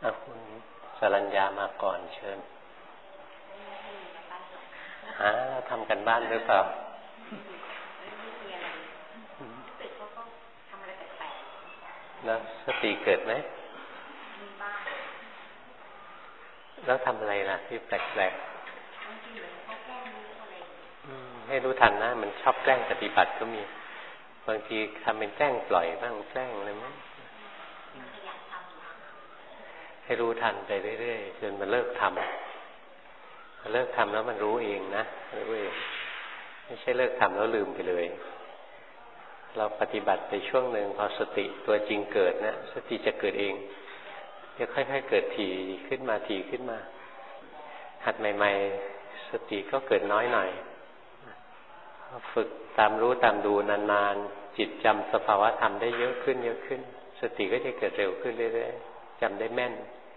คุณสรัญญามาก่อนเชิญทำกันบ้านหรือเปล่าแล้วสติเกิดไหมแล้วทำอะไรล่ะที่แปลกๆให้รู้ทันนะมันชอบแกล้งปฏิบัติก็มีบางทีทำเป็นแกล้งปล่อยบ้างแกล้งอะไรมั้งให้รู้ทันไปเรื่อยๆจนมันเลิกทำแล้วมันรู้เองนะรู้เองไม่ใช่เลิกทำแล้วลืมไปเลยเราปฏิบัติไปช่วงหนึ่งพอสติตัวจริงเกิดนะสติจะเกิดเองจะค่อยๆเกิดถี่ขึ้นมาหัดใหม่ๆสติก็เกิดน้อยหน่อยฝึกตามรู้ตามดูนานๆจิตจำสภาวะธรรมได้เยอะขึ้นสติก็จะเกิดเร็วขึ้นเรื่อยๆจำได้แม่น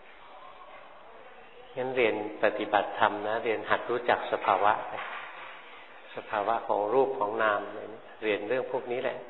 งั้นเรียนปฏิบัติธรรมนะเรียนหัดรู้จักสภาวะสภาวะของรูปของนามเรียนเรื่องพวกนี้แหละ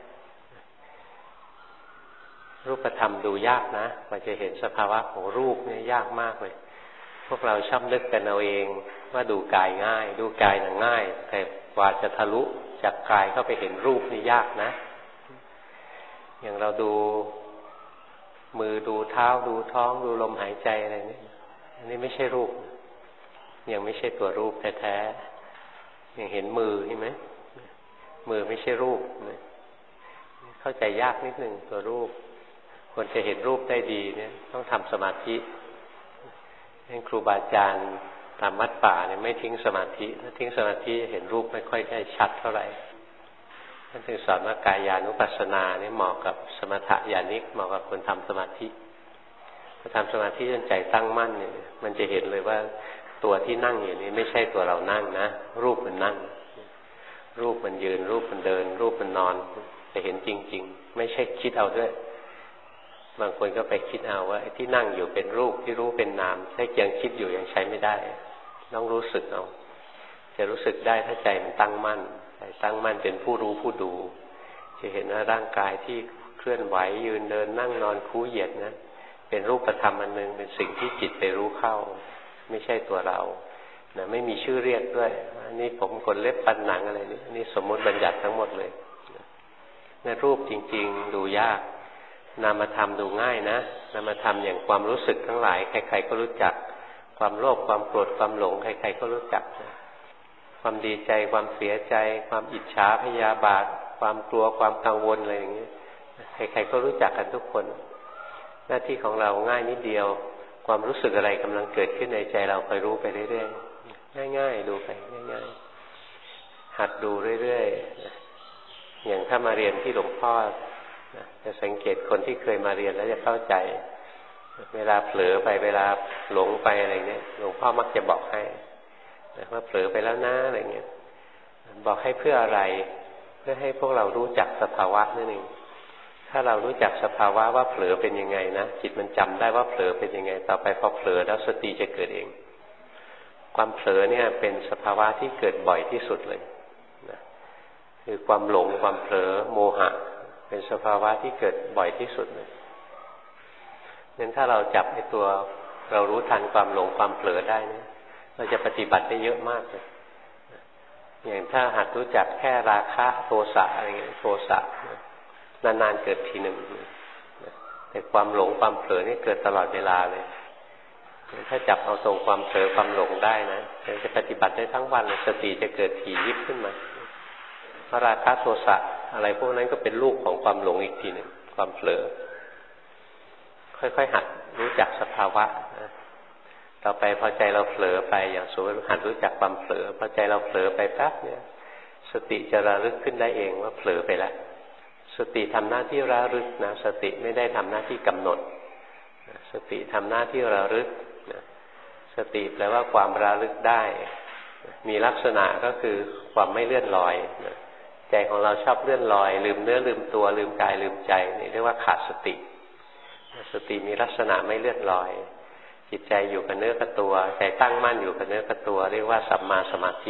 รูปธรรมดูยากนะกว่าจะเห็นสภาวะของรูปเนี่ยยากมากเลยพวกเราชอบนึกกันเอาเองว่าดูกายง่ายดูกายน่ะง่ายแต่กว่าจะทะลุจากกายเข้าไปเห็นรูปนี่ยากนะอย่างเราดูมือดูเท้าดูท้องดูลมหายใจอะไรนี่อันนี้ไม่ใช่รูปยังไม่ใช่ตัวรูปแท้ๆยังเห็นมือใช่ไหมมือไม่ใช่รูปเข้าใจยากนิดนึงตัวรูปคนจะเห็นรูปได้ดีเนี่ยต้องทำสมาธิให้ครูบาอาจารย์ตามวัดป่าเนี่ยไม่ทิ้งสมาธิถ้าทิ้งสมาธิเห็นรูปไม่ค่อยได้ชัดเท่าไหร่ท่านถึงสอนว่ากายานุปัสสนาเนี่ยเหมาะกับสมถะญาณิกเหมาะกับคนทำสมาธิพอทำสมาธิจนใจตั้งมั่นเนี่ยมันจะเห็นเลยว่าตัวที่นั่งอยู่นี้ไม่ใช่ตัวเรานั่งนะรูปมันนั่งรูปมันยืนรูปมันเดินรูปมันนอนจะเห็นจริงๆไม่ใช่คิดเอาด้วยบางคนก็ไปคิดเอาว่าที่นั่งอยู่เป็นรูปที่รู้เป็นนามถ้ายังคิดอยู่ยังใช้ไม่ได้ต้องรู้สึกเอาจะรู้สึกได้ถ้าใจมันตั้งมั่นใจตั้งมั่นเป็นผู้รู้ผู้ดูจะเห็นว่าร่างกายที่เคลื่อนไหวยืนเดินนั่งนอนคู่เหยียดนะเป็นรูปธรรมอันนึงเป็นสิ่งที่จิตไปรู้เข้าไม่ใช่ตัวเรานะไม่มีชื่อเรียกด้วยอันนี้ผมขนเล็บฟันหนังอะไรนี่สมมติบัญญัติทั้งหมดเลยในรูปจริงๆดูยากนามธรรมดูง่ายนะนามธรรมอย่างความรู้สึกทั้งหลายใครๆก็รู้จักความโลภความโกรธความหลงใครๆก็รู้จักความดีใจความเสียใจความอิจฉาพยาบาทความกลัวความกังวลอะไรอย่างนี้ใครๆก็รู้จักกันทุกคนหน้าที่ของเราง่ายนิดเดียวความรู้สึกอะไรกำลังเกิดขึ้นในใจเราคอยรู้ไปเรื่อยๆง่ายๆดูไปง่ายๆหัดดูเรื่อยๆอย่างถ้ามาเรียนที่หลวงพ่อจะสังเกตคนที่เคยมาเรียนแล้วจะเข้าใจเวลาเผลอไปเวลาหลงไปอะไรเงี้ยหลวงพ่อมักจะบอกให้ว่าเผลอไปแล้วนะอะไรเงี้ยบอกให้เพื่ออะไรเพื่อให้พวกเรารู้จักสภาวะนั่นเองถ้าเรารู้จักสภาวะว่าเผลอเป็นยังไงนะจิตมันจำได้ว่าเผลอเป็นยังไงต่อไปพอเผลอแล้วสติจะเกิดเองความเผลอเนี่ยเป็นสภาวะที่เกิดบ่อยที่สุดเลยนะคือความหลงความเผลอโมหะเป็นสภาวะที่เกิดบ่อยที่สุดเลยงั้นถ้าเราจับไอ้ตัวเรารู้ทันความหลงความเผลอได้เนี่ยเราจะปฏิบัติได้เยอะมากเลยอย่างถ้าหัดรู้จักแค่ราคะโทสะอะไรเงี้ยโทสะนานๆเกิดทีหนึ่งแต่ความหลงความเผลอนี่เกิดตลอดเวลาเลยถ้าจับเอาตรงความเผลอความหลงได้นะจะปฏิบัติได้ทั้งวันเลยสติจะเกิดถี่ยิบขึ้นมาเพราะราคะโทสะอะไรพวกนั้นก็เป็นลูกของความหลงอีกทีหนึ่งความเผลอค่อยๆหัดรู้จักสภาวะต่อไปพอใจเราเผลอไปอย่างสมมติหัดรู้จักความเผลอพอใจเราเผลอไปแป๊บเนี่ยสติจะระลึกขึ้นได้เองว่าเผลอไปแล้วสติทำหน้าที่ระลึกนะสติไม่ได้ทำหน้าที่กำหนดสติทำหน้าที่ระลึกสติแปลว่าความระลึกได้มีลักษณะก็คือความไม่เลื่อนลอยใจของเราชอบเลื่อนลอยลืมเนื้อลืมตัวลืมกายลืมใจนี่เรียกว่าขาดสติสติมีลักษณะไม่เลื่อนลอยจิตใจอยู่กับเนื้อกับตัวใจตั้งมั่นอยู่กับเนื้อกับตัวเรียกว่าสัมมาสมาธิ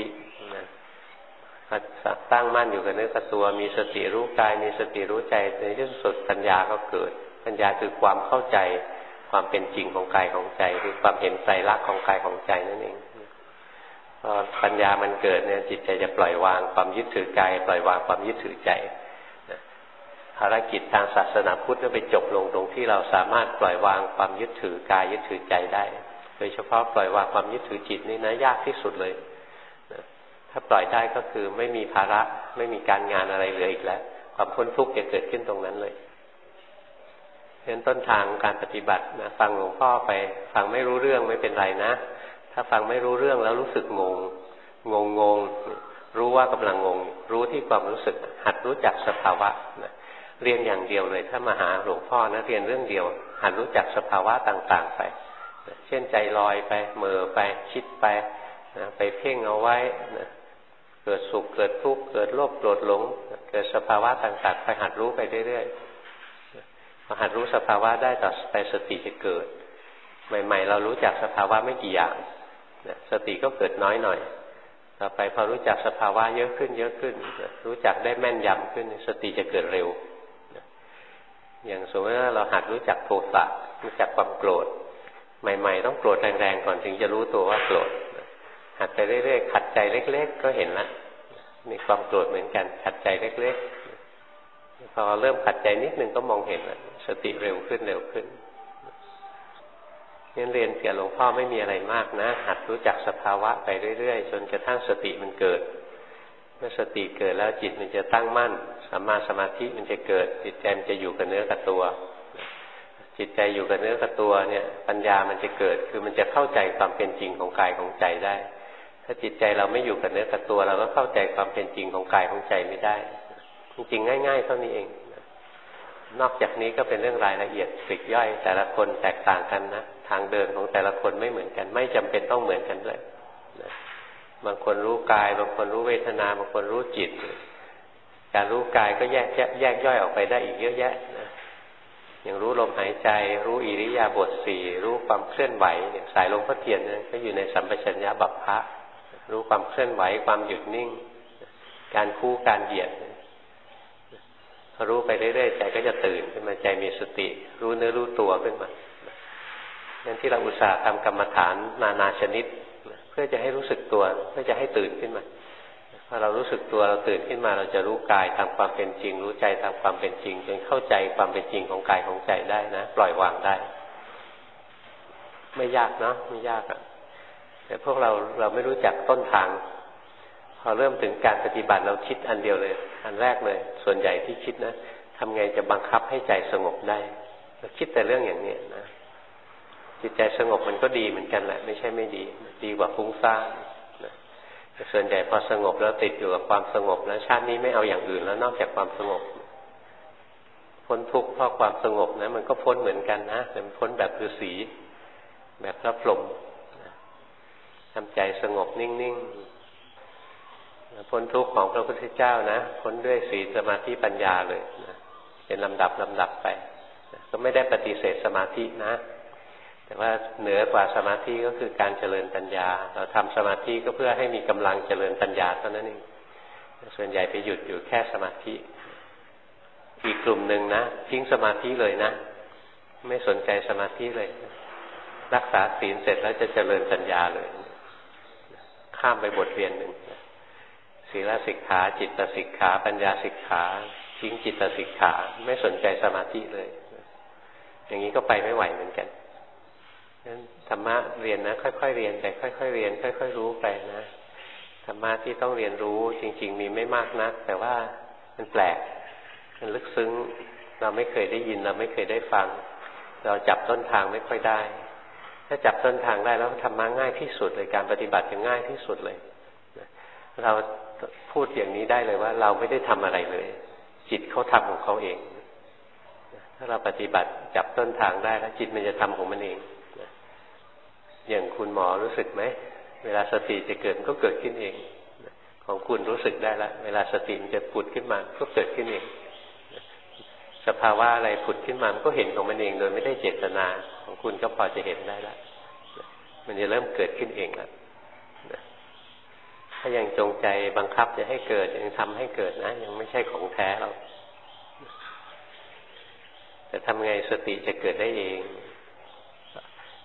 ตั้งมั่นอยู่กับเนื้อกับตัวมีสติรู้กายมีสติรู้ใจในที่สุดปัญญาก็เกิดปัญญาคือความเข้าใจความเป็นจริงของกายของใจคือความเห็นไตรลักษณ์ของกายของใจนั่นเองพอปัญญามันเกิดเนี่ยจิตใจจะปล่อยวางความยึดถือกายปล่อยวางความยึดถือใจภารกิจทางศาสนาพุทธก็ไปจบลงตรงที่เราสามารถปล่อยวางความยึดถือกายยึดถือใจได้โดยเฉพาะปล่อยวางความยึดถือจิตนี่นะยากที่สุดเลยถ้าปล่อยได้ก็คือไม่มีภาระไม่มีการงานอะไรเหลืออีกแล้วความพ้นทุกข์จะเกิดขึ้นตรงนั้นเลยเพราะฉะนั้นต้นทางการปฏิบัตินะฟังหลวงพ่อไปฟังไม่รู้เรื่องไม่เป็นไรนะถ้าฟังไม่รู้เรื่องแล้วรู้สึกงงรู้ว่ากำลังงงรู้ที่ความรู้สึกหัดรู้จักสภาวะนะเรียนอย่างเดียวเลยถ้ามาหาหลวงพ่อนะเรียนเรื่องเดียวหัดรู้จักสภาวะต่างๆไปเช่นใจลอยไปเหม่อไปคิดไปนะไปเพ่งเอาไว้นะเกิดสุขเกิดทุกข์เกิดโลภโกรธหลงเกิดสภาวะต่างๆไปหัดรู้ไปเรื่อยๆพอหัดรู้สภาวะได้ต่อไปสติจะเกิดใหม่ๆเรารู้จักสภาวะไม่กี่อย่างนะสติก็เกิดน้อยหน่อยต่อไปพอรู้จักสภาวะเยอะขึ้นรู้จักได้แม่นยำขึ้นสติจะเกิดเร็วอย่างสมมติว่าเราหัดรู้จักโทสะรู้จักความโกรธใหม่ๆต้องโกรธแรงๆก่อนถึงจะรู้ตัวว่าโกรธหัดไปเรื่อยๆขัดใจเล็กๆก็เห็นละมีความโกรธเหมือนกันขัดใจเล็กๆพอเริ่มขัดใจนิดนึงก็มองเห็นละสติเร็วขึ้นงั้นเรียนเกี่ยวหลวงพ่อไม่มีอะไรมากนะหัดรู้จักสภาวะไปเรื่อยๆจนกระทั่งสติมันเกิดเมื่อสติเกิดแล้วจิตมันจะตั้งมั่นสัมมาสมาธิมันจะเกิดจิตใจมันจะอยู่กับเนื้อกับตัวจิตใจอยู่กับเนื้อกับตัวเนี่ยปัญญามันจะเกิดคือมันจะเข้าใจความเป็นจริงของกายของใจได้ถ้าจิตใจเราไม่อยู่กับเนื้อกับตัวเราก็เข้าใจความเป็นจริงของกายของใจไม่ได้จริงๆง่ายๆเท่านี้เองนอกจากนี้ก็เป็นเรื่องรายละเอียดปลีกย่อยแต่ละคนแตกต่างกันนะทางเดินของแต่ละคนไม่เหมือนกันไม่จำเป็นต้องเหมือนกันเลยบางคนรู้กายบางคนรู้เวทนาบางคนรู้จิตการรู้กายก็แยกย่อยออกไปได้อีกเยอะแยะนะอย่างรู้ลมหายใจรู้อิริยาบถสี่รู้ความเคลื่อนไหวอย่างสายลมพระเทียนนะก็อยู่ในสัมปชัญญะบัพพะรู้ความเคลื่อนไหวความหยุดนิ่งการคู่การเหยียดพอรู้ไปเรื่อยๆใจก็จะตื่นขึ้นมาใจมีสติรู้เนื้อรู้ตัวขึ้นมางั้นที่เราอุตส่าห์ทำกรรมฐานนานาชนิดเพื่อจะให้รู้สึกตัวเพื่อจะให้ตื่นขึ้นมาพอเรารู้สึกตัวเราตื่นขึ้นมาเราจะรู้กายตามความเป็นจริงรู้ใจตามความเป็นจริงจนเข้าใจความเป็นจริงของกายของใจได้นะปล่อยวางได้ไม่ยากเนาะไม่ยากอ่ะแต่พวกเราไม่รู้จักต้นทางพอเริ่มถึงการปฏิบัติเราคิดอันเดียวเลยอันแรกเลยส่วนใหญ่ที่คิดนะทำไงจะบังคับให้ใจสงบได้เราคิดแต่เรื่องอย่างนี้นะจิตใจสงบมันก็ดีเหมือนกันแหละไม่ใช่ไม่ดีดีกว่าฟุ้งซ่านแต่ส่วนใหญ่พอสงบแล้วติดอยู่กับความสงบแล้วชาตินี้ไม่เอาอย่างอื่นแล้วนอกจากความสงบพ้นทุกข์เพราะความสงบนะมันก็พ้นเหมือนกันนะแต่มันพ้นแบบฤาษีแบบพระพรหมทำใจสงบนิ่งๆพ้นทุกข์ของพระพุทธเจ้านะพ้นด้วยศีลสมาธิปัญญาเลยนะเป็นลำดับไปก็ไม่ได้ปฏิเสธสมาธินะแต่ว่าเหนือกว่าสมาธิก็คือการเจริญปัญญาเราทำสมาธิก็เพื่อให้มีกำลังเจริญปัญญาเท่านั้นเองส่วนใหญ่ไปหยุดอยู่แค่สมาธิอีกกลุ่มหนึ่งนะทิ้งสมาธิเลยนะไม่สนใจสมาธิเลยรักษาศีลเสร็จแล้วจะเจริญปัญญาเลยข้ามไปบทเรียนหนึ่งศีลสิกขาจิตสิกขาปัญญาสิกขาทิ้งจิตสิกขาไม่สนใจสมาธิเลยอย่างนี้ก็ไปไม่ไหวเหมือนกันนั้นธรรมะเรียนนะค่อยๆเรียนไปค่อยๆเรียนค่อยๆรู้ไปนะธรรมะที่ต้องเรียนรู้จริงๆมีไม่มากนักแต่ว่ามันแปลกมันลึกซึ้งเราไม่เคยได้ยินเราไม่เคยได้ฟังเราจับต้นทางไม่ค่อยได้ถ้าจับต้นทางได้แล้วธรรมะง่ายที่สุดเลยการปฏิบัติจะง่ายที่สุดเลยเราพูดอย่างนี้ได้เลยว่าเราไม่ได้ทำอะไรเลยจิตเขาทำของเขาเองถ้าเราปฏิบัติจับต้นทางได้แล้วจิตมันจะทำของมันเองอย่างคุณหมอรู้สึกไหมเวลาสติจะเกิดก็เกิดขึ้นเองของคุณรู้สึกได้แล้วเวลาสติมันจะผุดขึ้นมาก็เกิดขึ้นเองสภาวะอะไรผุดขึ้นมามันก็เห็นของมันเองโดยไม่ได้เจตนาของคุณก็พอจะเห็นได้แล้วมันจะเริ่มเกิดขึ้นเองแล้วถ้ายังจงใจบังคับจะให้เกิดยังทำให้เกิดนะยังไม่ใช่ของแท้หรอกแต่ทำไงสติจะเกิดได้เอง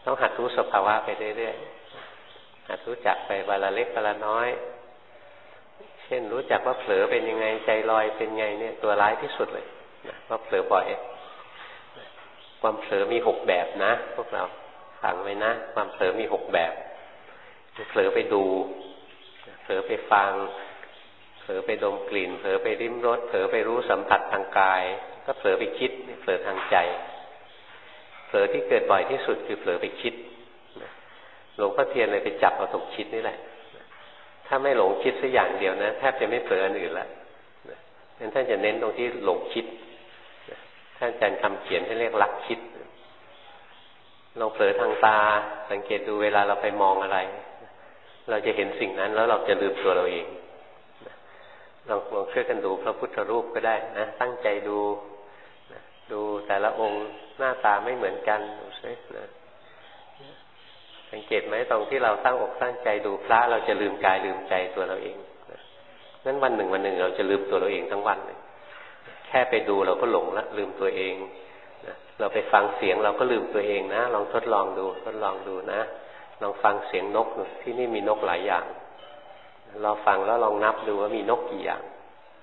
ต้องหัดรู้สภาวะไปเรื่อยๆหัดรู้จักไปวันละเล็กวันละน้อยเช่นรู้จักว่าเผลอเป็นยังไงใจลอยเป็นไงเนี่ยตัวร้ายที่สุดเลยนะว่าเผลอบ่อยความเผลอมี6แบบนะพวกเราฟังไว้นะความเผลอมี6แบบเผลอไปดูเผลอไปฟังเผลอไปดมกลิ่นเผลอไปริมรสเผลอไปรู้สัมผัสทางกายก็เผลอไปคิดเผลอทางใจเผลอที่เกิดบ่อยที่สุดคือเผลอไปคิดหลวงพ่อเทียนเลยไปจับเอาตรงคิดนี่แหละถ้าไม่หลงคิดสักอย่างเดียวนะแทบจะไม่เผลออันอื่นละงั้นท่านจะเน้นตรงที่หลงคิดท่านอาจารย์คำเขียนท่านเรียกลักคิดลองเผลอทางตาสังเกตดูเวลาเราไปมองอะไรเราจะเห็นสิ่งนั้นแล้วเราจะลืมตัวเราเองลองช่วยกันดูพระพุทธรูปก็ได้นะตั้งใจดูแต่ละองค์หน้าตาไม่เหมือนกันดูซินะสังเกตไหมตรงที่เราตั้งอกตั้งใจดูพระเราจะลืมกายลืมใจตัวเราเองนั้นวันหนึ่งเราจะลืมตัวเราเองทั้งวันเลยแค่ไปดูเราก็หลงละลืมตัวเองเราไปฟังเสียงเราก็ลืมตัวเองนะลองทดลองดูนะลองฟังเสียงนกที่นี่มีนกหลายอย่างเราฟังแล้วลองนับดูว่ามีนกกี่อย่าง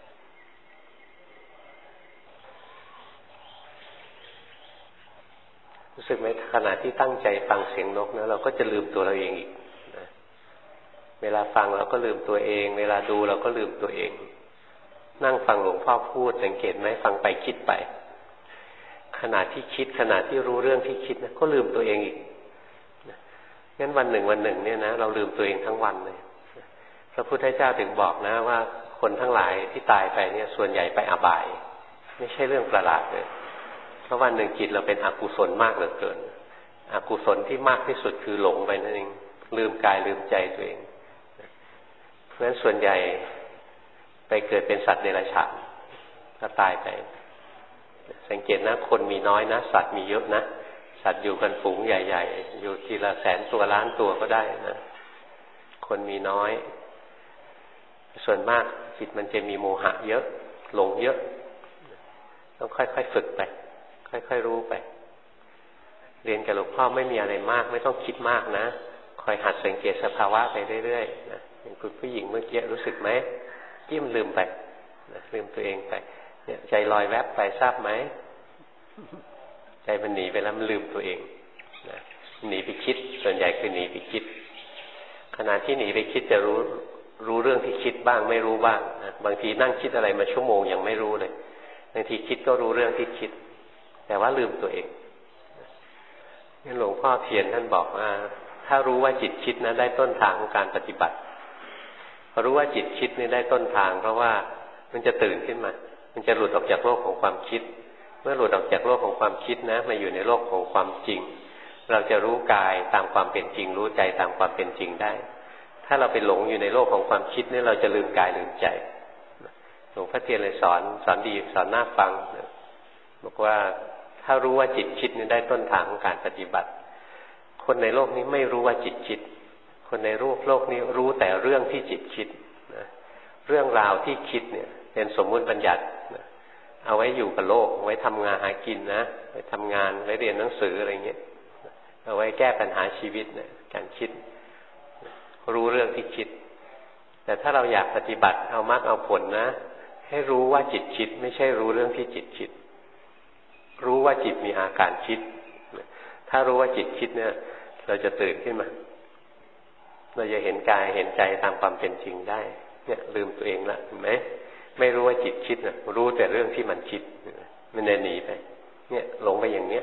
รู้สึกไหมขณะที่ตั้งใจฟังเสียงนกนะเราก็จะลืมตัวเราเองอีกนะเวลาฟังเราก็ลืมตัวเองเวลาดูเราก็ลืมตัวเองนั่งฟังหลวงพ่อพูดสังเกตไหมฟังไปคิดไปขณะที่คิดขณะที่รู้เรื่องที่คิดนะก็ลืมตัวเองอีกงั้นวันหนึ่งเนี่ยนะเราลืมตัวเองทั้งวันเลยพระพุทธเจ้าถึงบอกนะว่าคนทั้งหลายที่ตายไปเนี่ยส่วนใหญ่ไปอบายไม่ใช่เรื่องประหลาดเลยเพราะวันหนึ่งจิตเราเป็นอกุศลมากเหลือเกินอกุศลที่มากที่สุดคือหลงไปนั่นเองลืมกายลืมใจตัวเองเพราะฉะนั้นส่วนใหญ่ไปเกิดเป็นสัตว์เดรัจฉานถ้าตายไปสังเกตนะคนมีน้อยนะสัตว์มีเยอะนะสัตว์อยู่กันฝูงใหญ่ๆอยู่ทีละ100,000 ตัวล้านตัวก็ได้นะคนมีน้อยส่วนมากจิตมันจะมีโมหะเยอะหลงเยอะต้องค่อยๆฝึกไปค่อยๆรู้ไปเรียนกับหลวงพ่อไม่มีอะไรมากไม่ต้องคิดมากนะคอยหัดสังเกตสภาวะไปเรื่อยๆนะอย่างคุณผู้หญิงเมื่อกี้รู้สึกไหมจิ้มลืมไปนะลืมตัวเองไปเนี่ยใจลอยแวบไปทราบไหมใจมันหนีไปแล้วมันลืมตัวเองนะหนีไปคิดส่วนใหญ่คือหนีไปคิดขณะที่หนีไปคิดจะรู้เรื่องที่คิดบ้างไม่รู้บ้างนะบางทีนั่งคิดอะไรมาชั่วโมงยังไม่รู้เลยบางทีคิดก็รู้เรื่องที่คิดแต่ว่าลืมตัวเองนี่หลวงพ่อเทียนท่านบอกว่าถ้ารู้ว่าจิตคิดนะได้ต้นทางของการปฏิบัติพอรู้ว่าจิตคิดนี่ได้ต้นทางเพราะว่ามันจะตื่นขึ้นมามันจะหลุดออกจากโลกของความคิดเมื่อหลุดออกจากโลกของความคิดนะมาอยู่ในโลกของความจริงเราจะรู้กายตามความเป็นจริงรู้ใจตามความเป็นจริงได้ถ้าเราไปหลงอยู่ในโลกของความคิดนี่เราจะลืมกายลืมใจหลวงพ่อเทียนเลยสอนดีสอนน่าฟังบอกว่าถ้ารู้ว่าจิตคิดนี่ได้ต้นทางของการปฏิบัติคนในโลกนี้ไม่รู้ว่าจิตคิดคนในโลกนี้รู้แต่เรื่องที่จิตคิดเรื่องราวที่คิดเนี่ยเป็นสมมุติบัญญัติเอาไว้อยู่กับโลกไว้ทำงานหากินนะไว้ทำงานไว้เรียนหนังสืออะไรเงี้ยเอาไว้แก้ปัญหาชีวิตเนี่ยการคิดรู้เรื่องที่คิดแต่ถ้าเราอยากปฏิบัติเอามรรคเอาผลนะให้รู้ว่าจิตคิดไม่ใช่รู้เรื่องที่จิตคิดรู้ว่าจิตมีอาการคิดถ้ารู้ว่าจิตคิดเนี่ยเราจะตื่นขึ้นมาเราจะเห็นกายเห็นใจตามความเป็นจริงได้เนี่ยลืมตัวเองละเห็นไหมไม่รู้ว่าจิตคิดนะรู้แต่เรื่องที่มันคิดมันหนีไปเนี่ยหลงไปอย่างเนี้ย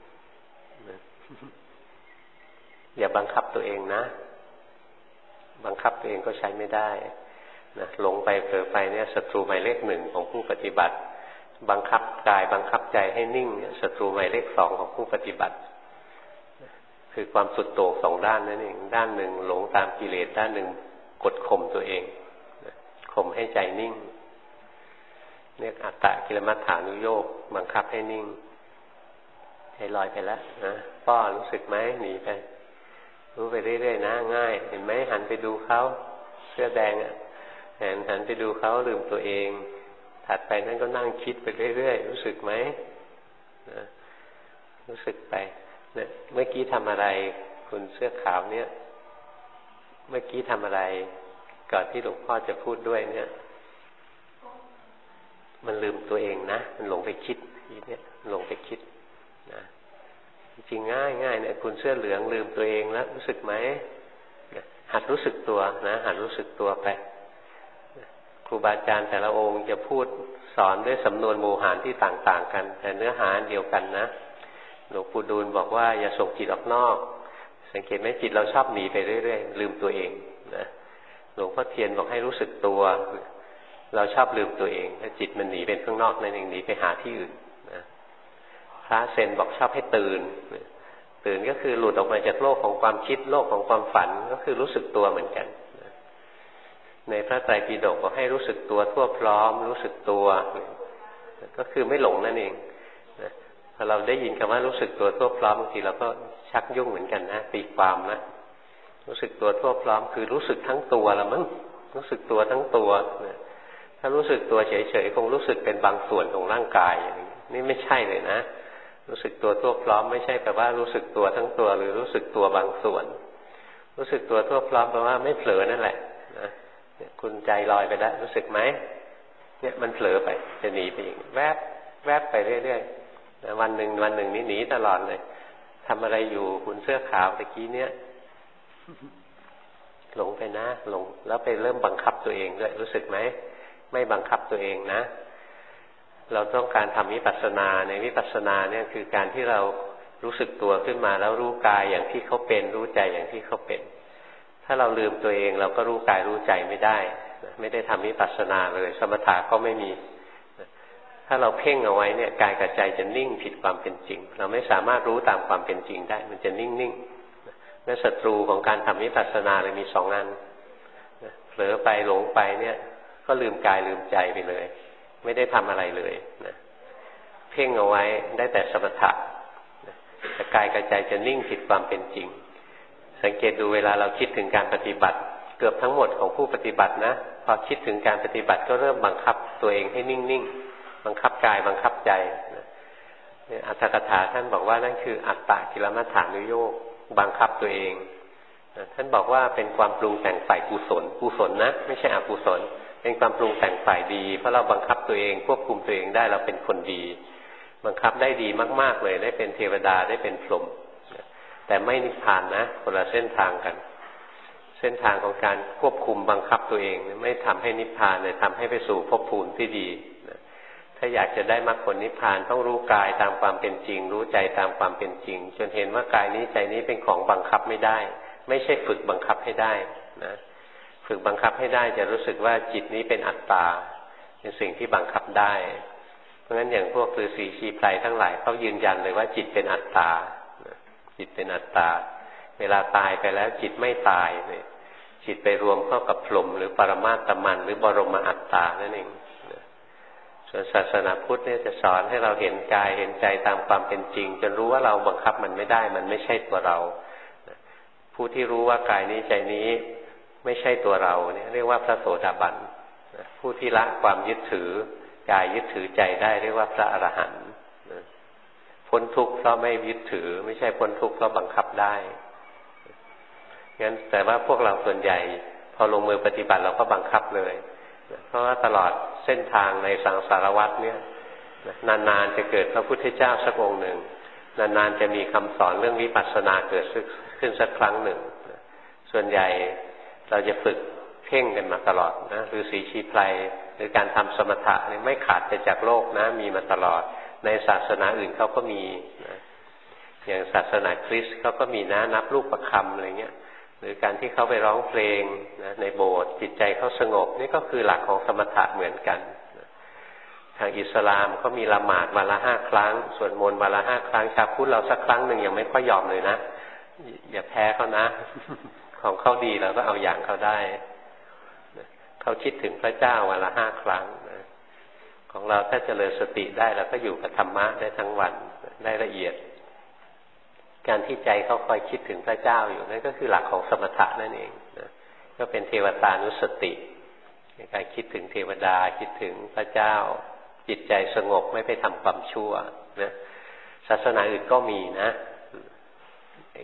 อย่าบังคับตัวเองนะบังคับตัวเองก็ใช้ไม่ได้นะหลงไปเผลอไปเนี่ยศัตรูหมายเลข 1ของผู้ปฏิบัติบังคับกายบังคับใจให้นิ่งเนี่ยศัตรูหมายเลข 2ของผู้ปฏิบัติคือความสุดโต่ง2ด้านนั่นเองด้านหนึ่งหลงตามกิเลสด้านหนึ่งกดข่มตัวเองข่มให้ใจนิ่งเรียกอัตตกิลมัฏฐานุโยคบังคับให้นิ่งใจลอยไปแล้วนะป้อรู้สึกไหมหนีไปรู้ไปเรื่อยๆนะง่ายเห็นไหมหันไปดูเขาเสื้อแดงอ่ะหันไปดูเขาลืมตัวเองถัดไปนั่นก็นั่งคิดไปเรื่อยๆรู้สึกไหมนะรู้สึกไปเนี่ยเมื่อกี้ทำอะไรคุณเสื้อขาวเนี่ยเมื่อกี้ทำอะไรก่อนที่หลวงพ่อจะพูดด้วยเนี่ยมันลืมตัวเองนะมันหลงไปคิดเนี่ยหลงไปคิดนะจริงง่ายง่ายเนี่ยคุณเสื้อเหลืองลืมตัวเองแล้วรู้สึกไหมหัดรู้สึกตัวนะหัดรู้สึกตัวไปครูบาอาจารย์แต่ละองค์จะพูดสอนด้วยสำนวนโมหารที่ต่างๆกันแต่เนื้อหาเดียวกันนะหลวงปู่ดูลบอกว่าอย่าส่งจิตออกนอกสังเกตไหมจิตเราชอบหนีไปเรื่อยๆลืมตัวเองนะหลวงพ่อเทียนบอกให้รู้สึกตัวเราชอบลืมตัวเองถ้าจิตมันหนีเป็นข้างนอกนั่นเองหนีไปหาที่อื่นนะพระเซนบอกชอบให้ตื่นก็คือหลุดออกมาจากโลกของความคิดโลกของความฝันก็คือรู้สึกตัวเหมือนกันในพระไตรปิฎกบอกให้รู้สึกตัวทั่วพร้อมรู้สึกตัวก็คือไม่หลงนั่นเองพอเราได้ยินคำว่ารู้สึกตัวทั่วพร้อมบางทีเราก็ชักยุ่งเหมือนกันนะตีความนะรู้สึกตัวทั่วพร้อมคือรู้สึกทั้งตัวละมั้งรู้สึกตัวทั้งตัวถ้ารู้สึกตัวเฉยๆคงรู้สึกเป็นบางส่วนของร่างกายอย่างนี้นี่ไม่ใช่เลยนะรู้สึกตัวทั่วพร้อมไม่ใช่แปลว่ารู้สึกตัวทั้งตัวหรือรู้สึกตัวบางส่วนรู้สึกตัวทั่วพร้อมแปลว่าไม่เผลอนั่นแหละนะคุณใจลอยไปแล้วรู้สึกไหมเนี่ยมันเผลอไปจะหนีไปอีกแวบแวบไปเรื่อยๆวันหนึ่งนี่หนีตลอดเลยทำอะไรอยู่คุณเสื้อขาวตะกี้เนี่ยหลงไปนะหลงแล้วไปเริ่มบังคับตัวเองด้วยรู้สึกไหมไม่บังคับตัวเองนะเราต้องการทำวิปัสสนาในวิปัสสนาเนี่ยคือการที่เรารู้สึกตัวขึ้นมาแล้วรู้กายอย่างที่เขาเป็นรู้ใจอย่างที่เขาเป็นถ้าเราลืมตัวเองเราก็รู้กายรู้ใจไม่ได้ไม่ได้ทำวิปัสสนาเลยสมถะก็ไม่มีถ้าเราเพ่งเอาไว้เนี่ยกายกับใจจะนิ่งผิดความเป็นจริงเราไม่สามารถรู้ตามความเป็นจริงได้มันจะนิ่งๆและศัตรูของการทำวิปัสสนาเลยมีสองอันเผลอไปหลงไปเนี่ยก็ลืมกายลืมใจไปเลยไม่ได้ทำอะไรเลยนะเพ่งเอาไว้ได้แต่สมถะแต่กายกับใจจะนิ่งผิดความเป็นจริงสังเกตดูเวลาเราคิดถึงการปฏิบัติเกือบทั้งหมดของผู้ปฏิบัตินะพอคิดถึงการปฏิบัติก็เริ่มบังคับตัวเองให้นิ่งๆบังคับกายบังคับใจอัตถกถาท่านบอกว่านั่นคืออัตตกิลมัฏฐานุโยคบังคับตัวเองท่านบอกว่าเป็นความปรุงแต่งฝ่ายกุศลนะไม่ใช่อกุศลเป็นความปรุงแต่งฝ่ายดีเพราะเราบังคับตัวเองควบคุมตัวเองได้เราเป็นคนดีบังคับได้ดีมากๆเลยได้เป็นเทวดาได้เป็นพรหมแต่ไม่นิพพานนะคนละเส้นทางกันเส้นทางของการควบคุมบังคับตัวเองไม่ทำให้นิพพานเลยทำให้ไปสู่ภพภูมิที่ดีถ้าอยากจะได้มรรคผลนิพพานต้องรู้กายตามความเป็นจริงรู้ใจตามความเป็นจริงจนเห็นว่ากายนี้ใจนี้เป็นของบังคับไม่ได้ไม่ใช่ฝึกบังคับให้ได้นะฝึกบังคับให้ได้จะรู้สึกว่าจิตนี้เป็นอัตตาเป็นสิ่งที่บังคับได้เพราะฉะนั้นอย่างพวกฤาษีชีไพรทั้งหลายเขายืนยันเลยว่าจิตเป็นอัตตาจิตเป็นอัตตาเวลาตายไปแล้วจิตไม่ตายเนี่ยจิตไปรวมเข้ากับพรหมหรือปรมาตมันหรือบรมอัตตานั่นเองส่วนศาสนาพุทธเนี่ยจะสอนให้เราเห็นกายเห็นใจตามความเป็นจริงจนรู้ว่าเราบังคับมันไม่ได้มันไม่ใช่ตัวเราผู้ที่รู้ว่ากายนี้ใจนี้ไม่ใช่ตัวเราเนี่ยเรียกว่าพระโสดาบันผู้ที่ละความยึดถือกายยึดถือใจได้เรียกว่าพระอรหันต์พ้นทุกข์เพราะไม่ยึดถือไม่ใช่พ้นทุกข์เพราะบังคับได้งั้นแต่ว่าพวกเราส่วนใหญ่พอลงมือปฏิบัติเราก็บังคับเลยเพราะว่าตลอดเส้นทางในสังสารวัฏเนี่ยนานๆจะเกิดพระพุทธเจ้าสักองค์หนึ่งนานๆจะมีคำสอนเรื่องวิปัสสนาเกิดขึ้นสักครั้งหนึ่งส่วนใหญ่เราจะฝึกเพ่งกันมาตลอดนะฤาษีชีไพรหรือการทำสมถะนี่ไม่ขาดจากโลกนะมีมาตลอดในศาสนาอื่นเขาก็มีนะอย่างศาสนาคริสต์เขาก็มีนะนับลูกประคำอะไรเงี้ยหรือการที่เขาไปร้องเพลงนะในโบสถ์จิตใจเขาสงบนี่ก็คือหลักของสมถะเหมือนกันทางอิสลามเขามีละหมาดวันละ5 ครั้งสวดมนต์วันละ5 ครั้งชาวพุทธเราสักครั้งหนึ่งยังไม่ค่อยยอมเลยนะอย่าแพ้เขานะของเขาดีเราก็เอาอย่างเขาได้เขาคิดถึงพระเจ้าวันละ5 ครั้งของเราถ้าเจริญสติได้เราก็อยู่กับธรรมะได้ทั้งวันได้ละเอียดการที่ใจเขาคอยคิดถึงพระเจ้าอยู่นั่นก็คือหลักของสมถะนั่นเองนะก็เป็นเทวตานุสติในการคิดถึงเทวดาคิดถึงพระเจ้าจิตใจสงบไม่ไปทำความชั่วนะศาสนาอื่นก็มีนะ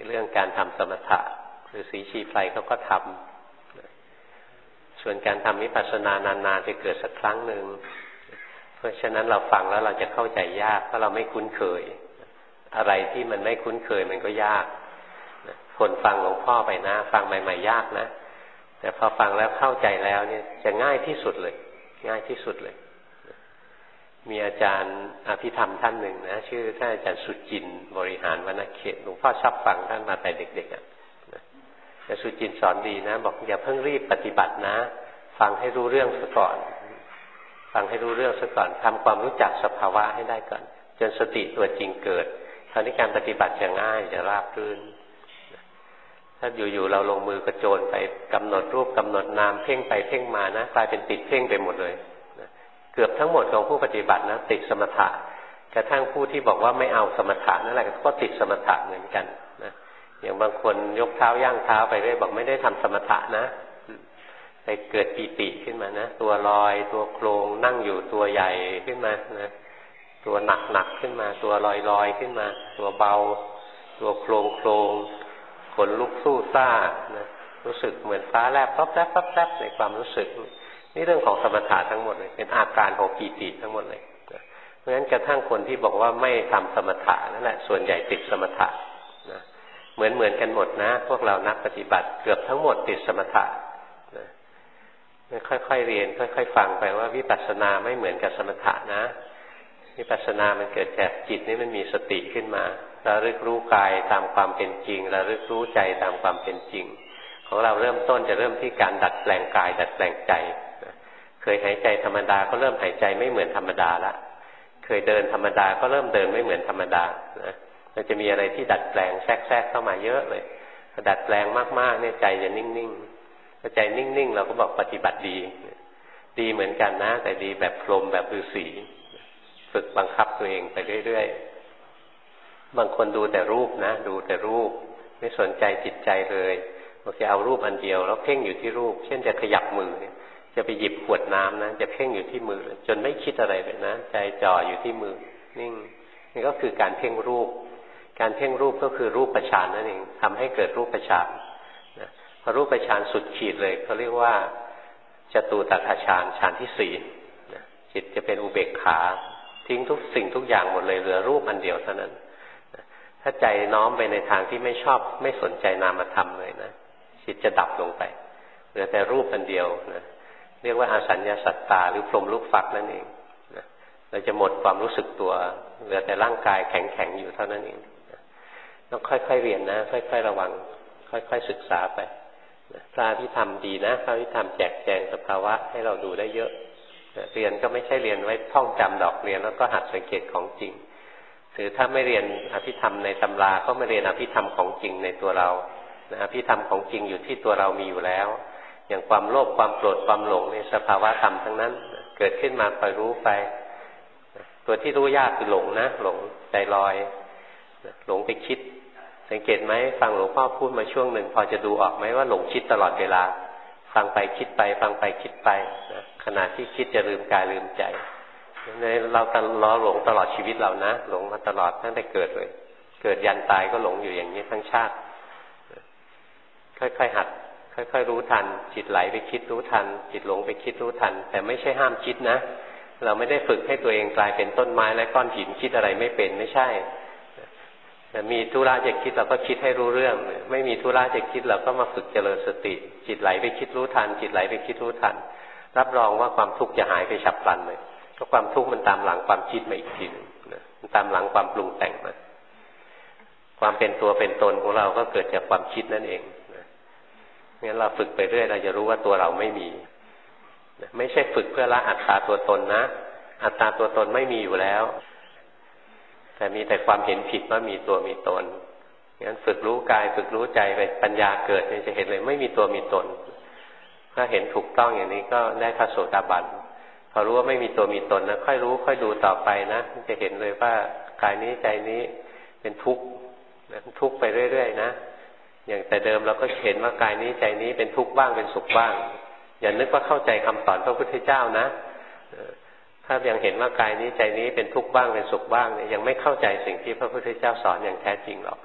เรื่องการทำสมถะฤาษีชีไพรเขาก็ทำส่วนการทำวิปัสสนานานๆจะเกิดสักครั้งหนึ่งเพราะฉะนั้นเราฟังแล้วเราจะเข้าใจยากเพราะเราไม่คุ้นเคยอะไรที่มันไม่คุ้นเคยมันก็ยากคนฟังหลวงพ่อไปนะฟังใหม่ๆยากนะแต่พอฟังแล้วเข้าใจแล้วเนี่ยจะง่ายที่สุดเลยง่ายที่สุดเลยมีอาจารย์อภิธรรมท่านหนึ่งนะชื่อท่านอาจารย์สุจินต์บริหารวรรณเขตหลวงพ่อชอบฟังท่านมาแต่เด็กๆแต่สุจินต์สอนดีนะบอกอย่าเพิ่งรีบปฏิบัตินะฟังให้รู้เรื่องซะก่อนฟังให้รู้เรื่องซะก่อนทำความรู้จักสภาวะให้ได้ก่อนจนสติตัวจริงเกิดคราวนี้การปฏิบัติจะง่ายจะราบรื่นถ้าอยู่ๆเราลงมือกระโจนไปกำหนดรูปกำหนดนามเพ่งไปเพ่งมานะกลายเป็นติดเพ่งไปหมดเลยเกือบทั้งหมดของผู้ปฏิบัตินะติดสมถะกระทั่งผู้ที่บอกว่าไม่เอาสมถะนั่นแหละก็ติดสมถะเหมือนกันนะอย่างบางคนยกเท้าย่างเท้าไปเรื่อยบอกไม่ได้ทำสมถะนะไปเกิดปีติขึ้นมานะตัวลอยตัวโครงนั่งอยู่ตัวใหญ่ขึ้นมานะตัวหนักขึ้นมาตัวลอยขึ้นมาตัวเบาตัวโครงขนลุกสู้ซ่านะรู้สึกเหมือนฟ้าแลบป๊อบแป๊บป๊อบแป๊บในความรู้สึกนี่เรื่องของสมถะทั้งหมดเลยเป็นอาการของปีติทั้งหมดเลยเพราะฉะนั้นกระทั่งคนที่บอกว่าไม่ทำสมถะนั่นแหละส่วนใหญ่ติดสมถะนะเหมือนกันหมดนะพวกเรานักปฏิบัติเกือบทั้งหมดติดสมถะนะค่อยๆเรียนค่อยๆฟังไปว่าวิปัสสนาไม่เหมือนกับสมถะนะวิปัสสนามันเกิดจากจิตนี่มันมีสติขึ้นมาระลึกรู้กายตามความเป็นจริงระลึกรู้ใจตามความเป็นจริงของเราเริ่มต้นจะเริ่มที่การดัดแปลงกายดัดแปลงใจเคยหายใจธรรมดาก็เริ่มหายใจไม่เหมือนธรรมดาละเคยเดินธรรมดาก็เริ่มเดินไม่เหมือนธรรมดานะมันจะมีอะไรที่ดัดแปลงแทรกเข้ามาเยอะเลยดัดแปลงมากๆเนี่ยใจจะนิ่งๆพอใจนิ่งๆเราก็บอกปฏิบัติดีเหมือนกันนะแต่ดีแบบพรหมแบบฤาษีฝึกบังคับตัวเองไปเรื่อยๆบางคนดูแต่รูปนะดูแต่รูปไม่สนใจจิตใจเลยเราจะเอารูปอันเดียวแล้วเพ่งอยู่ที่รูปเช่นจะขยับมือเนี่ยจะไปหยิบขวดน้ำนะจะเพ่งอยู่ที่มือจนไม่คิดอะไรเลยนะใจจ่ออยู่ที่มือนิ่งนี่ก็คือการเพ่งรูปการเพ่งรูปก็คือรูปฌานนั่นเองทำให้เกิดรูปฌานนะพอรูปฌานสุดขีดเลยเขาเรียกว่าจตุตถฌานฌานที่สี่นะจิตจะเป็นอุเบกขาทิ้งทุกสิ่งทุกอย่างหมดเลยเหลือรูปอันเดียวเท่านั้นถ้าใจน้อมไปในทางที่ไม่ชอบไม่สนใจนามธรรมเลยนะจิตจะดับลงไปเหลือแต่รูปอันเดียวนะเรียกว่าอาสัญญาสัตตาหรือพรหมลูกฟักนั่นเองนะเราจะหมดความรู้สึกตัวเหลือแต่ร่างกายแข็งๆอยู่เท่านั้นเองต้องค่อยๆเรียนนะค่อยๆระวังค่อยๆศึกษาไปพระอภิธรรมดีนะพระอภิธรรมแจกแจงสภาวะให้เราดูได้เยอะเรียนก็ไม่ใช่เรียนไว้ท่องจำดอกเรียนแล้วก็หัดสังเกตของจริงหรือถ้าไม่เรียนอภิธรรมในตำราก็ไม่เรียนอภิธรรมของจริงในตัวเราอภิธรรมของจริงอยู่ที่ตัวเรามีอยู่แล้วอย่างความโลภความโกรธความหลงในสภาวะธรรมทั้งนั้นเกิดขึ้นมาคอยรู้ไปตัวที่รู้ยากคือหลงนะหลงใจลอยหลงไปคิดสังเกตไหมฟังหลวงพ่อพูดมาช่วงหนึ่งพอจะดูออกไหมว่าหลงคิดตลอดเวลาฟังไปคิดไปฟังไปคิดไปขณะที่คิดจะลืมกายลืมใจเราล้อหลงตลอดชีวิตเรานะหลงมาตลอดตั้งแต่เกิดเลยเกิดยันตายก็หลงอยู่อย่างนี้ทั้งชาติค่อยๆหัดค่อยๆรู้ทันจิตไหลไปคิดรู้ทันจิตหลงไปคิดรู้ทันแต่ไม่ใช่ห้ามคิดนะเราไม่ได้ฝึกให้ตัวเองกลายเป็นต้นไม้และก้อนหินคิดอะไรไม่เป็นไม่ใช่แต่มีธุระจะคิดเราก็คิดให้รู้เรื่องไม่มีธุระจะคิดเราก็มาฝึกเจริญสติจิตไหลไปคิดรู้ทันจิตไหลไปคิดรู้ทันรับรองว่าความทุกข์จะหายไปฉับพลันเลยเพราะความทุกข์มันตามหลังความคิดมาอีกทีนึงมันตามหลังความปรุงแต่งมาความเป็นตัวเป็นตนของเราก็เกิดจากความคิดนั่นเองงั้นเราฝึกไปเรื่อยเราจะรู้ว่าตัวเราไม่มีไม่ใช่ฝึกเพื่อละอัตตาตัวตนนะอัตตาตัวตนไม่มีอยู่แล้วแต่มีแต่ความเห็นผิดว่ามีตัวมีตนงั้นฝึกรู้กายฝึกรู้ใจไปปัญญาเกิดจะเห็นเลยไม่มีตัวมีตนถ้าเห็นถูกต้องอย่างนี้ก็ได้พระโสดาบันพอรู้ว่าไม่มีตัวมีตนนะค่อยรู้ค่อยดูต่อไปนะจะเห็นเลยว่ากายนี้ใจนี้เป็นทุกข์ทุกข์ไปเรื่อยๆนะอย่างแต่เดิมเราก็เห็นว่ากายนี้ใจนี้เป็นทุกข์บ้างเป็นสุขบ้างอย่านึกว่าเข้าใจคำสอนพระพุทธเจ้านะถ้ายังเห็นว่ากายนี้ใจนี้เป็นทุกข์บ้างเป็นสุขบ้างเนี่ยยังไม่เข้าใจสิ่งที่พระพุทธเจ้าสอนอย่างแท้จริงหรอก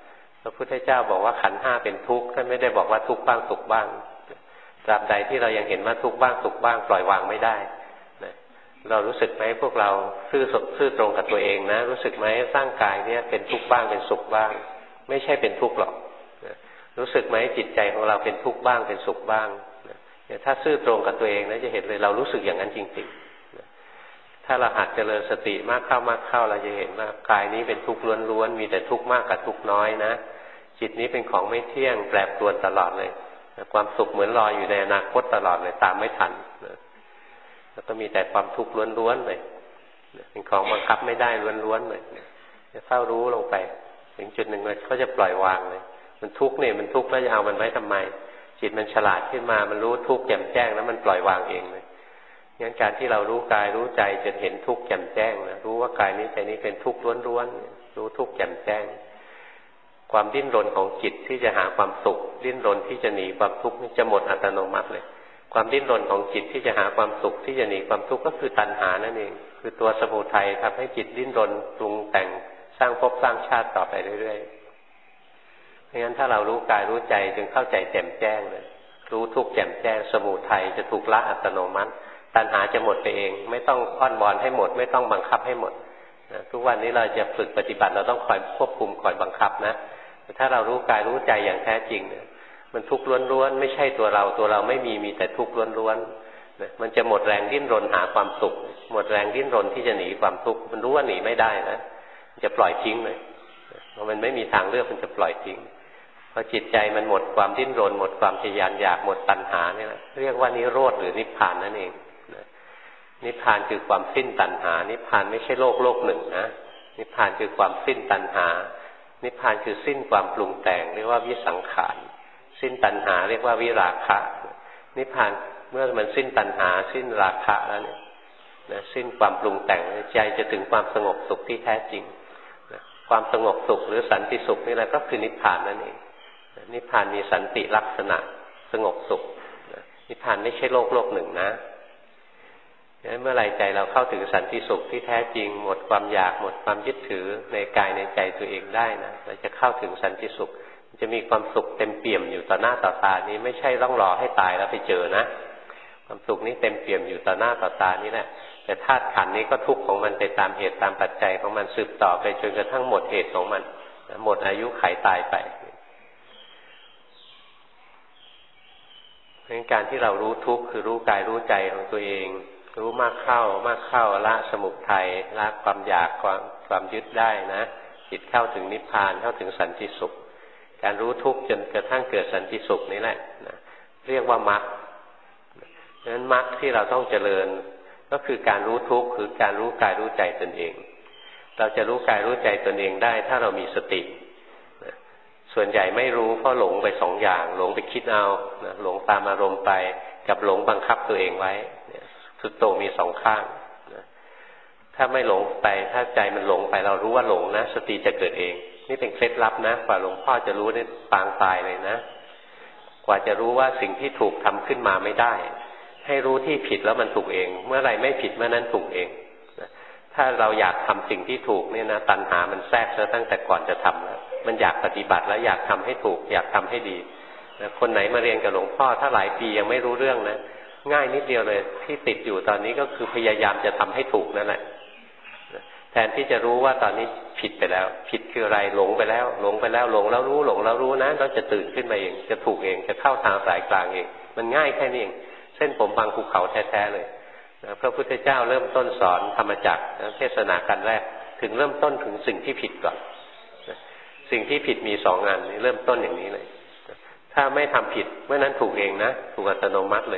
ระพุทธเจ้าบอกว่าขันธ์ห้าเป็นทุกข์ท่านไม่ได้บอกว่าทุกข์บ้างสุขบ้างตราบใดที่เรายังเห็นว่าทุกข์บ้างสุขบ้างปล่อยวางไม่ได้เรารู้สึกไหมพวกเราซื่อตรงกับตัวเองนะรู้สึกไหมร่างกายเนี่ยเป็นทุกข์บ้างเป็นสุขบ้างไม่ใช่เป็นทุกข์หรอกรู้สึกไหมจิตใจของเราเป็นทุกข์บ้างเป็นสุขบ้างถ้าซื่อตรงกับตัวเองนะจะเห็นเลยเรารู้สึกอย่างนั้นจริงๆถ้าเราหัดเจริญสติมากเข้าเราจะเห็นว่ากายนี้เป็นทุกข์ล้วนๆมีแต่ทุกข์มากกับทุกข์น้อยนะจิตนี้เป็นของไม่เที่ยงแปรปรวนตลอดเลยความสุขเหมือนลอยอยู่ในอนาคตตลอดเลยตามไม่ทันแล้วก็มีแต่ความทุกข์ล้วนๆเลยเป็นของบังคับไม่ได้ล้วนๆเลยจะเฝ้ารู้ลงไปถึงจุดหนึ่งเลยเขาจะปล่อยวางเลยมันทุกข์เนี่ยมันทุกข์แล้วจะเอามันไว้ทำไมจิตมันฉลาดขึ้นมามันรู้ทุกข์แจ่มแจ้งแล้วมันปล่อยวางเองเลยงั้นการที่เรารู้กายรู้ใจจนเห็นทุกข์แจ่มแจ้งนะรู้ว่ากายนี้ใจนี้เป็นทุกข์ล้วนๆรู้ทุกข์แจ่มแจ้งความดิ้นรนของจิตที่จะหาความสุขดิ้นรนที่จะหนีความทุกข์นี่จะหมดอัตโนมัติเลยความดิ้นรนของจิตที่จะหาความสุขที่จะหนีความทุกข์ก็คือตัณหานั่นเองคือตัวสมุทัยทำให้จิตดิ้นรนปรุงแต่งสร้างภพสร้างชาติต่อไปเรื่อยๆเพราะงั้นถ้าเรารู้กายรู้ใจจึงเข้าใจแจ่มแจ้งเลยรู้ทุกข์แจ่มแจ้งสมุทัยจะถูกละอัตโนมัติตัณหาจะหมดไปเองไม่ต้องอ้อนวอนให้หมดไม่ต้องบังคับให้หมดทุกวันนี้เราจะฝึกปฏิบัติเราต้องคอยควบคุมคอยบังคับนะแต่ถ้าเรารู้กายรู้ใจอย่างแท้จริงเนี่ยมันทุกข์ล้วนๆไม่ใช่ตัวเราไม่มีแต่ทุกข์ล้วนๆมันจะหมดแรงดิ้นรนหาความสุขหมดแรงดิ้นรนที่จะหนีความทุกข์มันรู้ว่าหนีไม่ได้นะมันจะปล่อยทิ้งเลยเพราะมันไม่มีทางเลือกมันจะปล่อยทิ้งพอจิตใจมันหมดความดิ้นรนหมดความทยานอยากหมดตัณหาเนี่ยนะเรียกว่านิโรธหรือนิพพานนั่นเองนิพพานคือความสิ้นตัณหานิพพานไม่ใช่โลกหนึ่งนะนิพพานคือความสิ้นตัณหานิพพานคือสิ้นความปรุงแต่งเรียกว่าวิสังขารสิ้นตัณหาเรียกว่าวิราคะนิพพานเมื่อมันสิ้นตัณหาสิ้นราคะแล้วเนี่ยสิ้นความปรุงแต่งใจจะถึงความสงบสุขที่แท้จริงความสงบสุขหรือสันติสุขนี่แหละก็คือนิพพานนั่นเองนิพพานมีสันติลักษณะสงบสุขนิพพานไม่ใช่โลกหนึ่งนะเมื่อไรใจเราเข้าถึงสันติสุขที่แท้จริงหมดความอยากหมดความยึดถือในกายในใจตัวเองได้นะเราจะเข้าถึงสันติสุขจะมีความสุขเต็มเปี่ยมอยู่ต่อหน้าต่อตานี้ไม่ใช่ต้องรอให้ตายแล้วไปเจอนะความสุขนี้เต็มเปี่ยมอยู่ต่อหน้าต่อตานี้แหละแต่ธาตุขันธ์นี้ก็ทุกข์ของมันไปตามเหตุตามปัจจัยของมันสืบต่อไปจนกระทั่งหมดเหตุของมันหมดอายุขัยตายไปในการที่เรารู้ทุกข์คือรู้กายรู้ใจของตัวเองรู้มากเข้าละสมุทัยละความอยากความยึดได้นะจิตเข้าถึงนิพพานเข้าถึงสันติสุขการรู้ทุกข์จนกระทั่งเกิดสันติสุขนี่แหละนะเรียกว่ามรรคดังนั้นมรรคที่เราต้องเจริญก็คือการรู้ทุกข์คือการรู้กายรู้ใจตนเองเราจะรู้กายรู้ใจตนเองได้ถ้าเรามีสติส่วนใหญ่ไม่รู้เพราะหลงไปสองอย่างหลงไปคิดเอาหลงตามอารมณ์ไปกับหลงบังคับตัวเองไว้สุดโต่งมีสองข้างถ้าไม่หลงไปถ้าใจมันหลงไปเรารู้ว่าหลงนะสติจะเกิดเองนี่เป็นเคล็ดลับนะกว่าหลวงพ่อจะรู้นี่ปางตายเลยนะกว่าจะรู้ว่าสิ่งที่ถูกทำขึ้นมาไม่ได้ให้รู้ที่ผิดแล้วมันถูกเองเมื่อไรไม่ผิดเมื่อนั้นถูกเองถ้าเราอยากทำสิ่งที่ถูกเนี่ยนะตัณหามันแทรกซะตั้งแต่ก่อนจะทำแล้วมันอยากปฏิบัติแล้วอยากทำให้ถูกอยากทำให้ดีคนไหนมาเรียนกับหลวงพ่อถ้าหลายปียังไม่รู้เรื่องนะง่ายนิดเดียวเลยที่ติดอยู่ตอนนี้ก็คือพยายามจะทำให้ถูกนั่นแหละแทนที่จะรู้ว่าตอนนี้ผิดไปแล้วผิดคืออะไรหลงไปแล้วหลงแล้วรู้นะเราจะตื่นขึ้นมาเองจะถูกเองจะเข้าทางสายกลางเองมันง่ายแค่นี้เองเส้นผมบางภูเขาแท้ๆเลยพระพุทธเจ้าเริ่มต้นสอนธรรมจักรเทศนากันแรกถึงเริ่มต้นถึงสิ่งที่ผิดก่อนสิ่งที่ผิดมีสองงานนี้เริ่มต้นอย่างนี้เลยถ้าไม่ทำผิดเมื่อนั้นถูกเองนะถูกอัตโนมัติเลย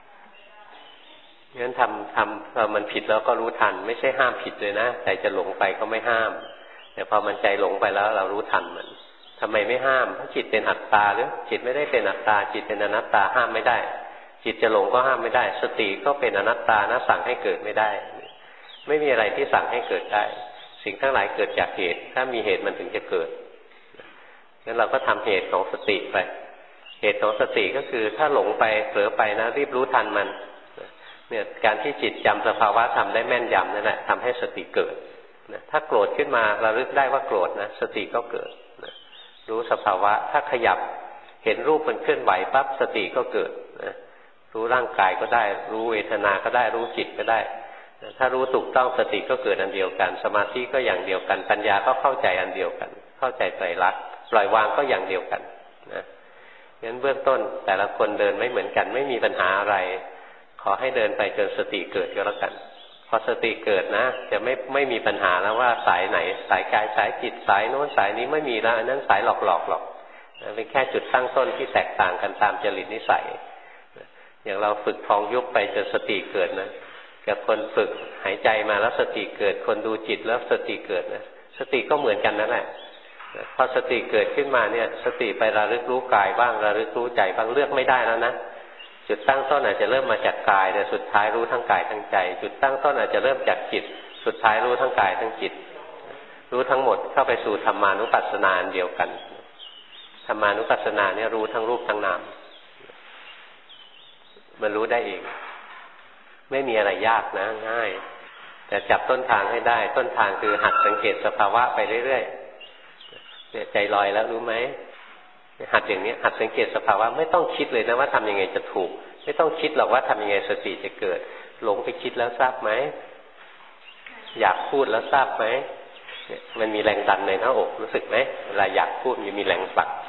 งั้นทำมันผิดแล้วก็รู้ทันไม่ใช่ห้ามผิดเลยนะใจจะหลงไปก็ไม่ห้ามแต่พอมันใจหลงไปแล้วเรารู้ทันมันทำไมไม่ห้ามเพราะจิตเป็นอัตตาหรือจิตไม่ได้เป็นอัตตาจิตเป็นอนัตตาห้ามไม่ได้จิตจะหลงก็ห้ามไม่ได้สติก็เป็นอนัตตานะสั่งให้เกิดไม่ได้ไม่มีอะไรที่สั่งให้เกิดได้สิ่งทั้งหลายเกิดจากเหตุถ้ามีเหตุมันถึงจะเกิดงั้นเราก็ทำเหตุของสติไปเหตุของสติก็คือถ้าหลงไปเผลอไปนะรีบรู้ทันมันเนี่ยการที่จิตจำสภาวะธรรมได้แม่นยำนั่นแหละทำให้สติเกิดถ้าโกรธขึ้นมาเราลึกได้ว่าโกรธนะสติก็เกิดรู้สภาวะถ้าขยับเห็นรูปมันเคลื่อนไหวปั๊บสติก็เกิดนะรู้ร่างกายก็ได้รู้เวทนาก็ได้รู้จิตก็ได้ถ้ารู้ถูกต้องสติก็เกิดอันเดียวกันสมาธิก็อย่างเดียวกันปัญญาก็เข้าใจอันเดียวกันเข้าใจไตรลักษณ์ปล่อยวางก็อย่างเดียวกันนะงั้นเบื้องต้นแต่ละคนเดินไม่เหมือนกันไม่มีปัญหาอะไรขอให้เดินไปจนสติเกิดก็แล้วกันพอสติเกิดนะจะไม่มีปัญหาแล้วว่าสายไหนสายกายสายจิตสายโน้นสายนี้ไม่มีแล้วอันนั้นสายหลอกหรอกเป็นแค่จุดตั้งต้นที่แตกต่างกันตามจริตนิสัยอย่างเราฝึกพองยุบไปจนสติเกิดนะกับคนฝึกหายใจมาแล้วสติเกิดคนดูจิตแล้วสติเกิดนะสติก็เหมือนกันนั่นแหละพอสติเกิดขึ้นมาเนี่ยสติไประลึกรู้กายบ้างระลึกรู้ใจบ้างเลือกไม่ได้แล้วนะจุดตั้งต้นอาจจะเริ่มมาจากกายแต่สุดท้ายรู้ทั้งกายทั้งใจจุดตั้งต้นอาจจะเริ่มจากจิตสุดท้ายรู้ทั้งกายทั้งจิตรู้ทั้งหมดเข้าไปสู่ธรรมานุปัสสนาเดียวกันธรรมานุปัสสนาเนี่ยรู้ทั้งรูปทั้งนามมันรู้ได้เองไม่มีอะไรยากนะง่ายแต่จับต้นทางให้ได้ต้นทางคือหัดสังเกตสภาวะไปเรื่อยๆเนี่ยใจลอยแล้วรู้ไหมหัดอย่างนี้หัดสังเกตสภาวะไม่ต้องคิดเลยนะว่าทำยังไงจะถูกไม่ต้องคิดหรอกว่าทำยังไงสติจะเกิดหลงไปคิดแล้วทราบไหมอยากพูดแล้วทราบไหมมันมีแรงดันในหน้าอกรู้สึกไหมเวลาอยากพูดมีแรงผลัก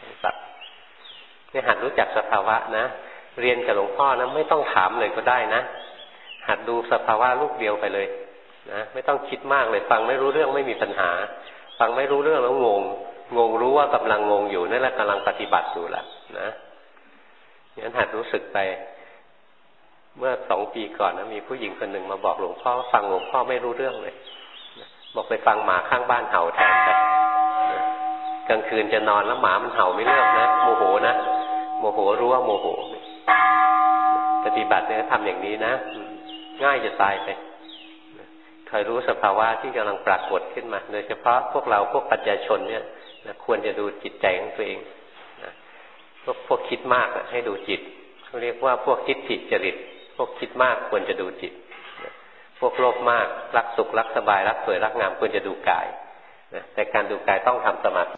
เนี่ยหัดรู้จักสภาวะนะเรียนกับหลวงพ่อนะไม่ต้องถามเลยก็ได้นะหัดดูสภาวะลูกเดียวไปเลยนะไม่ต้องคิดมากเลยฟังไม่รู้เรื่องไม่มีปัญหาฟังไม่รู้เรื่องแล้วงงรู้ว่ากำลังงงอยู่นั่นแหละกำลังปฏิบัติอยู่ละนะงั้นหัดรู้สึกไปเมื่อ2 ปีก่อนนะมีผู้หญิงคนหนึ่งมาบอกหลวงพ่อฟังหลวงพ่อไม่รู้เรื่องเลยบอกไปฟังหมาข้างบ้านเห่าแทนกันกลางคืนจะนอนแล้วหมามันเห่าไม่เลิกนะโมโหนะโมโหรู้ว่าโมโหปฏิบัติเนี่ยทำอย่างนี้นะง่ายจะตายไปคอยรู้สภาวะที่กำลังปรากฏขึ้นมาโดยเฉพาะพวกเราพวกปัญญาชนเนี่ยควรจะดูจิตใจของตัวเองพวกคิดมากให้ดูจิตเขาเรียกว่าพวกทิฏฐิจริตพวกคิดมากควรจะดูจิตพวกโลภมากรักสุขรักสบายรักสวยรักงามควรจะดูกายแต่การดูกายต้องทำสมาธิ